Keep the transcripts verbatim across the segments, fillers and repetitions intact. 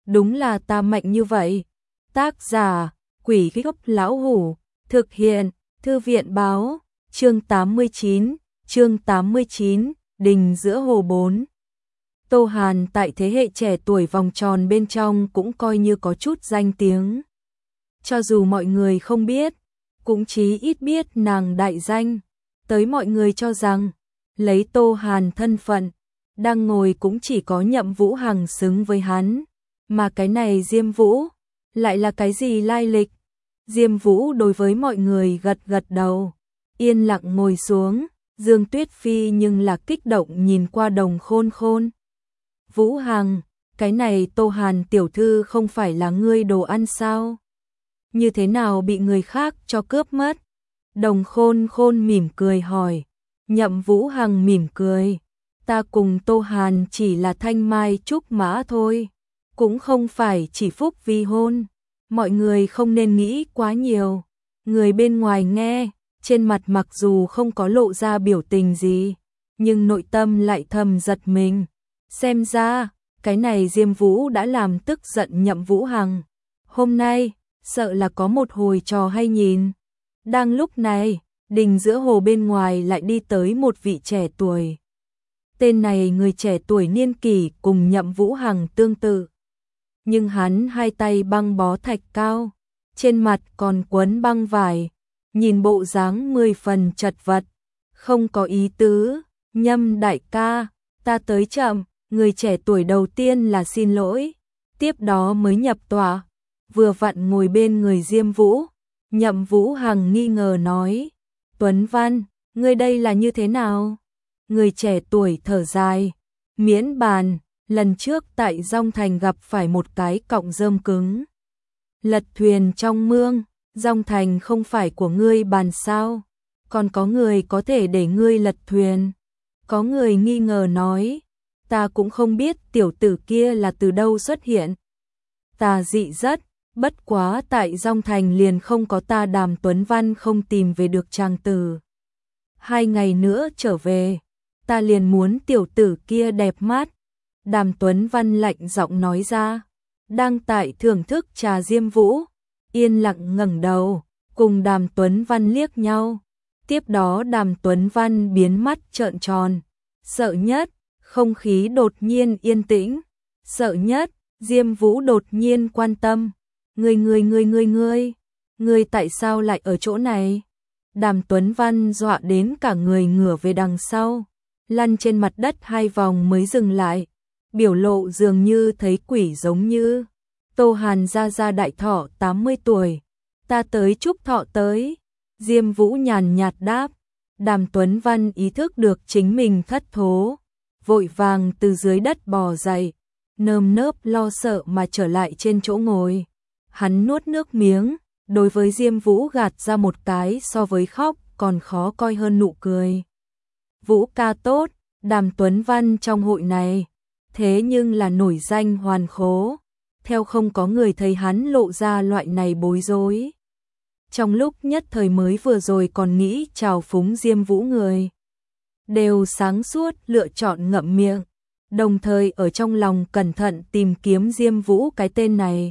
đúng là ta mạnh như vậy. Tác giả, Quỷ Gốc Lão Hủ, thực hiện, Thư viện báo, chương tám mươi chín, chương tám mươi chín, Đình giữa hồ bốn. Tô Hàn tại thế hệ trẻ tuổi vòng tròn bên trong cũng coi như có chút danh tiếng. Cho dù mọi người không biết, cũng chí ít biết nàng đại danh, tới mọi người cho rằng, lấy Tô Hàn thân phận, đang ngồi cũng chỉ có Nhậm Vũ Hằng xứng với hắn, mà cái này Diêm Vũ, lại là cái gì lai lịch? Diêm Vũ đối với mọi người gật gật đầu, yên lặng ngồi xuống, Dương Tuyết Phi nhưng là kích động nhìn qua Đồng Khôn Khôn. Vũ Hằng, cái này Tô Hàn tiểu thư không phải là ngươi đồ ăn sao? Như thế nào bị người khác cho cướp mất? Đồng Khôn Khôn mỉm cười hỏi. Nhậm Vũ Hằng mỉm cười. Ta cùng Tô Hàn chỉ là thanh mai trúc mã thôi. Cũng không phải chỉ phúc vi hôn. Mọi người không nên nghĩ quá nhiều. Người bên ngoài nghe, trên mặt mặc dù không có lộ ra biểu tình gì, nhưng nội tâm lại thầm giật mình. Xem ra, cái này Diêm Vũ đã làm tức giận Nhậm Vũ Hằng. Hôm nay, sợ là có một hồi trò hay nhìn. Đang lúc này, đình giữa hồ bên ngoài lại đi tới một vị trẻ tuổi. Tên này người trẻ tuổi niên kỷ cùng Nhậm Vũ Hằng tương tự. Nhưng hắn hai tay băng bó thạch cao, trên mặt còn quấn băng vải, nhìn bộ dáng mười phần chật vật, không có ý tứ. Nhâm đại ca, ta tới chậm. Người trẻ tuổi đầu tiên là xin lỗi, tiếp đó mới nhập tọa, vừa vặn ngồi bên người Diêm Vũ. Nhậm Vũ Hằng nghi ngờ nói, Tuấn Văn, ngươi đây là như thế nào? Người trẻ tuổi thở dài, miễn bàn, lần trước tại Dong Thành gặp phải một cái cọng rơm cứng. Lật thuyền trong mương, Dong Thành không phải của ngươi bàn sao? Còn có người có thể để ngươi lật thuyền? Có người nghi ngờ nói, ta cũng không biết tiểu tử kia là từ đâu xuất hiện. Ta dị rất, bất quá tại Dong Thành liền không có ta Đàm Tuấn Văn không tìm về được chàng tử. Hai ngày nữa trở về, ta liền muốn tiểu tử kia đẹp mắt. Đàm Tuấn Văn lạnh giọng nói ra, đang tại thưởng thức trà Diêm Vũ, yên lặng ngẩng đầu, cùng Đàm Tuấn Văn liếc nhau. Tiếp đó Đàm Tuấn Văn biến mắt trợn tròn, sợ nhất. Không khí đột nhiên yên tĩnh, sợ nhất, Diêm Vũ đột nhiên quan tâm. Ngươi ngươi ngươi ngươi ngươi, ngươi tại sao lại ở chỗ này? Đàm Tuấn Văn dọa đến cả người ngửa về đằng sau, lăn trên mặt đất hai vòng mới dừng lại, biểu lộ dường như thấy quỷ giống như. Tô Hàn gia gia đại thọ tám mươi tuổi, ta tới chúc thọ tới. Diêm Vũ nhàn nhạt đáp. Đàm Tuấn Văn ý thức được chính mình thất thố, vội vàng từ dưới đất bò dậy, nơm nớp lo sợ mà trở lại trên chỗ ngồi. Hắn nuốt nước miếng, đối với Diêm Vũ gạt ra một cái so với khóc còn khó coi hơn nụ cười. Vũ ca tốt, Đàm Tuấn Văn trong hội này, thế nhưng là nổi danh hoàn khố, theo không có người thấy hắn lộ ra loại này bối rối. Trong lúc nhất thời mới vừa rồi còn nghĩ chào phúng Diêm Vũ người, đều sáng suốt lựa chọn ngậm miệng, đồng thời ở trong lòng cẩn thận tìm kiếm Diêm Vũ cái tên này.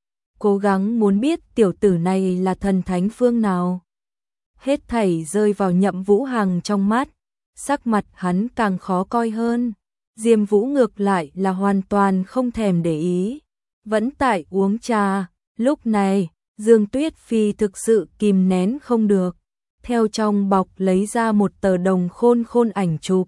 Cố gắng muốn biết tiểu tử này là thần thánh phương nào. Hết thảy rơi vào Nhậm Vũ Hằng trong mắt, sắc mặt hắn càng khó coi hơn. Diêm Vũ ngược lại là hoàn toàn không thèm để ý, vẫn tại uống trà. Lúc này, Dương Tuyết Phi thực sự kìm nén không được, theo trong bọc lấy ra một tờ Đồng Khôn Khôn ảnh chụp.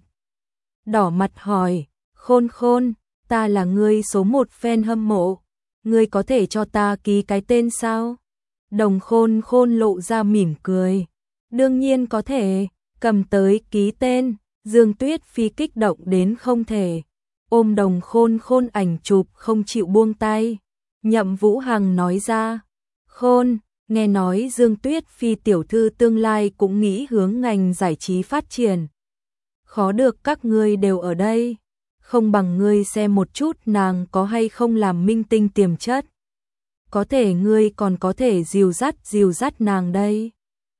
Đỏ mặt hỏi, Khôn Khôn, ta là ngươi số một fan hâm mộ, ngươi có thể cho ta ký cái tên sao? Đồng Khôn Khôn lộ ra mỉm cười, đương nhiên có thể, cầm tới ký tên. Dương Tuyết Phi kích động đến không thể, ôm Đồng Khôn Khôn ảnh chụp không chịu buông tay. Nhậm Vũ Hằng nói ra, Khôn, nghe nói Dương Tuyết Phi tiểu thư tương lai cũng nghĩ hướng ngành giải trí phát triển. Khó được các ngươi đều ở đây, không bằng ngươi xem một chút nàng có hay không làm minh tinh tiềm chất. Có thể ngươi còn có thể dìu dắt dìu dắt nàng đây.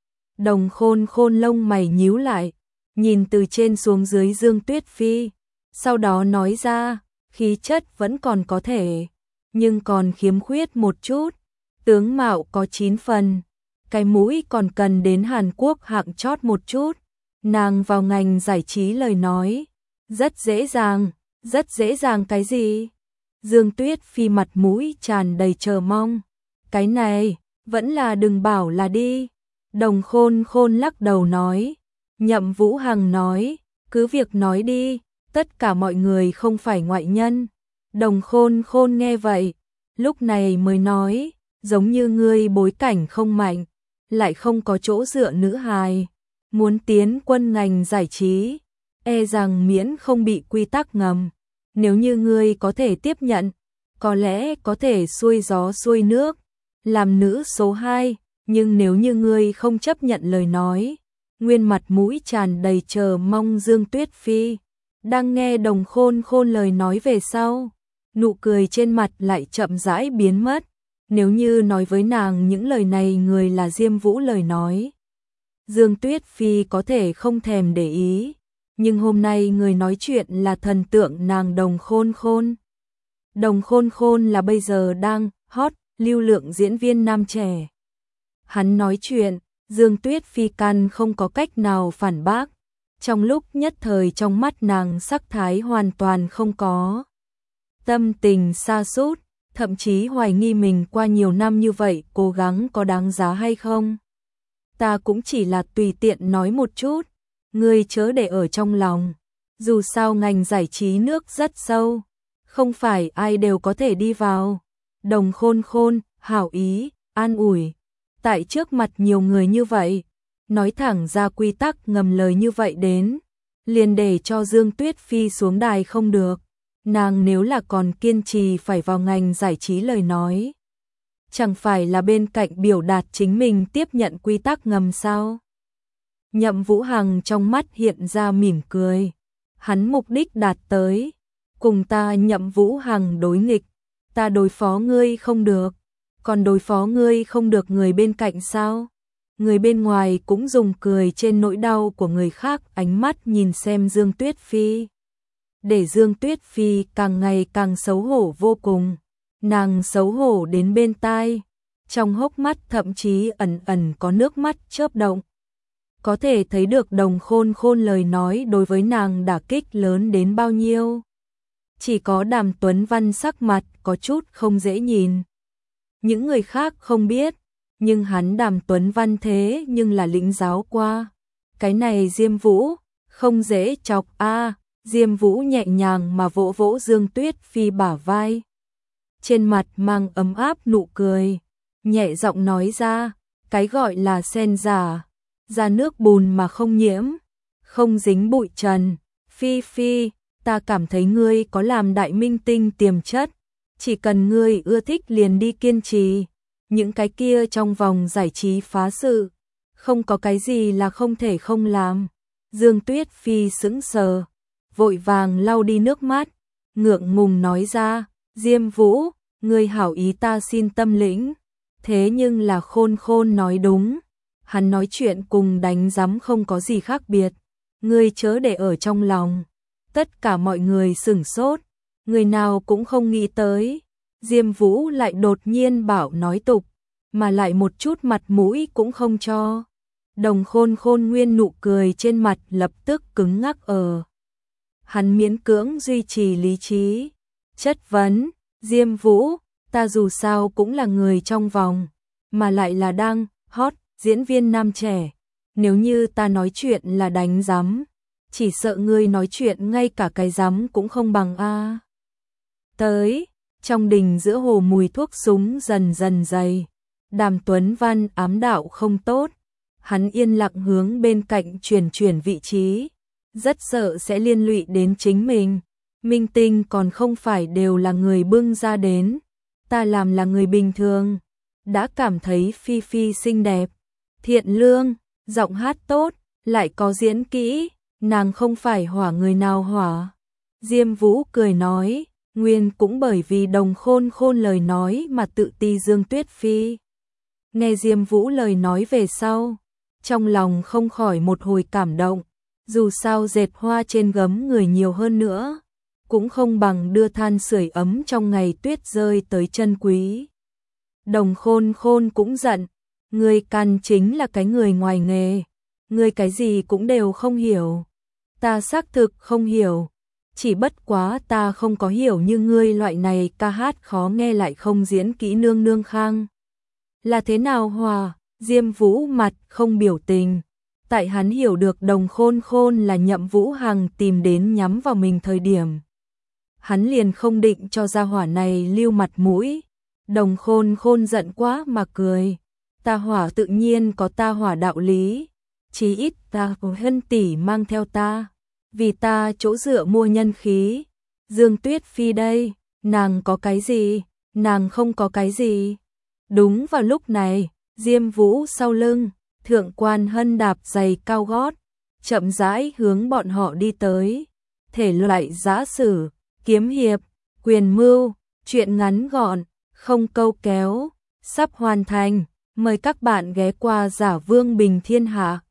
Đồng Khôn Khôn lông mày nhíu lại, nhìn từ trên xuống dưới Dương Tuyết Phi, sau đó nói ra, khí chất vẫn còn có thể, nhưng còn khiếm khuyết một chút. Tướng mạo có chín phần, cái mũi còn cần đến Hàn Quốc hạng chót một chút. Nàng vào ngành giải trí lời nói, rất dễ dàng, rất dễ dàng cái gì? Dương Tuyết Phi mặt mũi tràn đầy chờ mong. Cái này, vẫn là đừng bảo là đi. Đồng Khôn Khôn lắc đầu nói. Nhậm Vũ Hằng nói, cứ việc nói đi, tất cả mọi người không phải ngoại nhân. Đồng Khôn Khôn nghe vậy, lúc này mới nói, giống như ngươi bối cảnh không mạnh, lại không có chỗ dựa nữ hài, muốn tiến quân ngành giải trí, e rằng miễn không bị quy tắc ngầm. Nếu như ngươi có thể tiếp nhận, có lẽ có thể xuôi gió xuôi nước, làm nữ số hai, nhưng nếu như ngươi không chấp nhận lời nói, nguyên mặt mũi tràn đầy chờ mong Dương Tuyết Phi, đang nghe Đồng Khôn Khôn lời nói về sau, nụ cười trên mặt lại chậm rãi biến mất. Nếu như nói với nàng những lời này người là Diêm Vũ lời nói, Dương Tuyết Phi có thể không thèm để ý, nhưng hôm nay người nói chuyện là thần tượng nàng Đồng Khôn Khôn. Đồng Khôn Khôn là bây giờ đang hot, lưu lượng diễn viên nam trẻ. Hắn nói chuyện, Dương Tuyết Phi căn không có cách nào phản bác. Trong lúc nhất thời trong mắt nàng sắc thái hoàn toàn không có. Tâm tình sa sút, thậm chí hoài nghi mình qua nhiều năm như vậy cố gắng có đáng giá hay không. Ta cũng chỉ là tùy tiện nói một chút, ngươi chớ để ở trong lòng. Dù sao ngành giải trí nước rất sâu, không phải ai đều có thể đi vào. Đồng Khôn Khôn, hảo ý, an ủi. Tại trước mặt nhiều người như vậy, nói thẳng ra quy tắc ngầm lời như vậy đến, liền để cho Dương Tuyết Phi xuống đài không được. Nàng nếu là còn kiên trì phải vào ngành giải trí lời nói, chẳng phải là bên cạnh biểu đạt chính mình tiếp nhận quy tắc ngầm sao? Nhậm Vũ Hằng trong mắt hiện ra mỉm cười. Hắn mục đích đạt tới, cùng ta Nhậm Vũ Hằng đối nghịch, ta đối phó ngươi không được, còn đối phó ngươi không được người bên cạnh sao? Người bên ngoài cũng dùng cười trên nỗi đau của người khác ánh mắt nhìn xem Dương Tuyết Phi. Để Dương Tuyết Phi càng ngày càng xấu hổ vô cùng, nàng xấu hổ đến bên tai, trong hốc mắt thậm chí ẩn ẩn có nước mắt chớp động. Có thể thấy được Đồng Khôn Khôn lời nói đối với nàng đả kích lớn đến bao nhiêu. Chỉ có Đàm Tuấn Văn sắc mặt có chút không dễ nhìn. Những người khác không biết, nhưng hắn Đàm Tuấn Văn thế nhưng là lĩnh giáo qua. Cái này Diêm Vũ, không dễ chọc a. À, Diêm Vũ nhẹ nhàng mà vỗ vỗ Dương Tuyết Phi bả vai. Trên mặt mang ấm áp nụ cười, nhẹ giọng nói ra, cái gọi là sen giả, ra nước bùn mà không nhiễm, không dính bụi trần. Phi Phi, ta cảm thấy ngươi có làm đại minh tinh tiềm chất, chỉ cần ngươi ưa thích liền đi kiên trì. Những cái kia trong vòng giải trí phá sự, không có cái gì là không thể không làm. Dương Tuyết Phi sững sờ, vội vàng lau đi nước mắt, ngượng ngùng nói ra, Diêm Vũ, ngươi hảo ý ta xin tâm lĩnh. Thế nhưng là Khôn Khôn nói đúng, hắn nói chuyện cùng đánh giám không có gì khác biệt, ngươi chớ để ở trong lòng. Tất cả mọi người sửng sốt, người nào cũng không nghĩ tới, Diêm Vũ lại đột nhiên bảo nói tục, mà lại một chút mặt mũi cũng không cho. Đồng Khôn Khôn nguyên nụ cười trên mặt lập tức cứng ngắc ở. Hắn miễn cưỡng duy trì lý trí, chất vấn, Diêm Vũ, ta dù sao cũng là người trong vòng, mà lại là đang hot diễn viên nam trẻ, nếu như ta nói chuyện là đánh giám, chỉ sợ ngươi nói chuyện ngay cả cái giám cũng không bằng a. Tới, trong đình giữa hồ mùi thuốc súng dần dần dày, Đàm Tuấn Văn ám đạo không tốt, hắn yên lặng hướng bên cạnh chuyển chuyển vị trí, rất sợ sẽ liên lụy đến chính mình. Minh tinh còn không phải đều là người bưng ra đến, ta làm là người bình thường, đã cảm thấy Phi Phi xinh đẹp, thiện lương, giọng hát tốt, lại có diễn kỹ, nàng không phải hỏa người nào hỏa. Diêm Vũ cười nói, nguyên cũng bởi vì Đồng Khôn Khôn lời nói mà tự ti Dương Tuyết Phi. Nghe Diêm Vũ lời nói về sau, trong lòng không khỏi một hồi cảm động, dù sao dệt hoa trên gấm người nhiều hơn nữa, cũng không bằng đưa than sưởi ấm trong ngày tuyết rơi tới chân quý. Đồng Khôn Khôn cũng giận, ngươi căn chính là cái người ngoài nghề, ngươi cái gì cũng đều không hiểu. Ta xác thực không hiểu, chỉ bất quá ta không có hiểu như ngươi loại này ca hát khó nghe lại không diễn kỹ nương nương khang. Là thế nào Hòa? Diêm Vũ mặt không biểu tình. Tại hắn hiểu được Đồng Khôn Khôn là Nhậm Vũ Hằng tìm đến nhắm vào mình thời điểm. Hắn liền không định cho gia hỏa này lưu mặt mũi. Đồng Khôn Khôn giận quá mà cười. Ta Hỏa tự nhiên có ta Hỏa đạo lý. Chí ít ta có Hân tỷ mang theo ta. Vì ta chỗ dựa mua nhân khí. Dương Tuyết Phi đây, nàng có cái gì? Nàng không có cái gì. Đúng vào lúc này, Diêm Vũ sau lưng, Thượng Quan Hân đạp giày cao gót, chậm rãi hướng bọn họ đi tới. Thể loại giã sử, kiếm hiệp, quyền mưu, truyện ngắn gọn, không câu kéo, sắp hoàn thành. Mời các bạn ghé qua Giả Vương Bình Thiên Hạ.